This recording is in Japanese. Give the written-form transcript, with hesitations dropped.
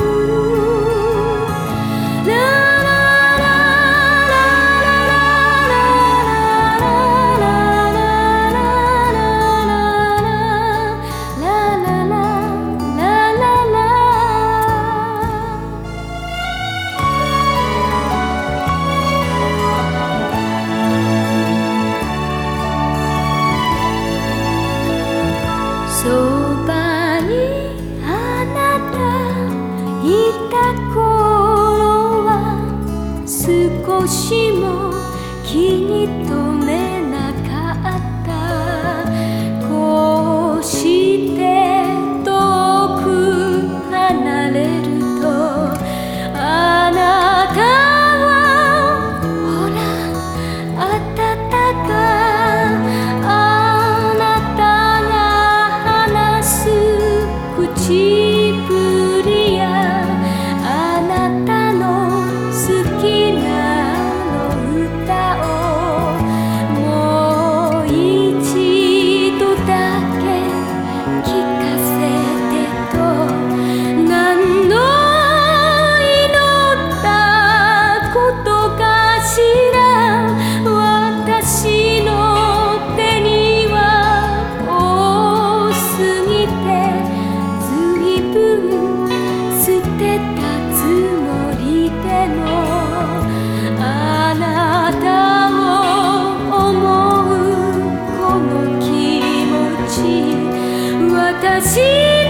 そばにあなたいた頃は少しも気に留めなかったこうして遠く離れるとあなたはほら暖か口ぶりやあなたの好きなの歌をもう一度だけ聞かせてと何度祈ったことかしら私の手には多すぎて捨てたつもりでもあなたを思うこの気持ち私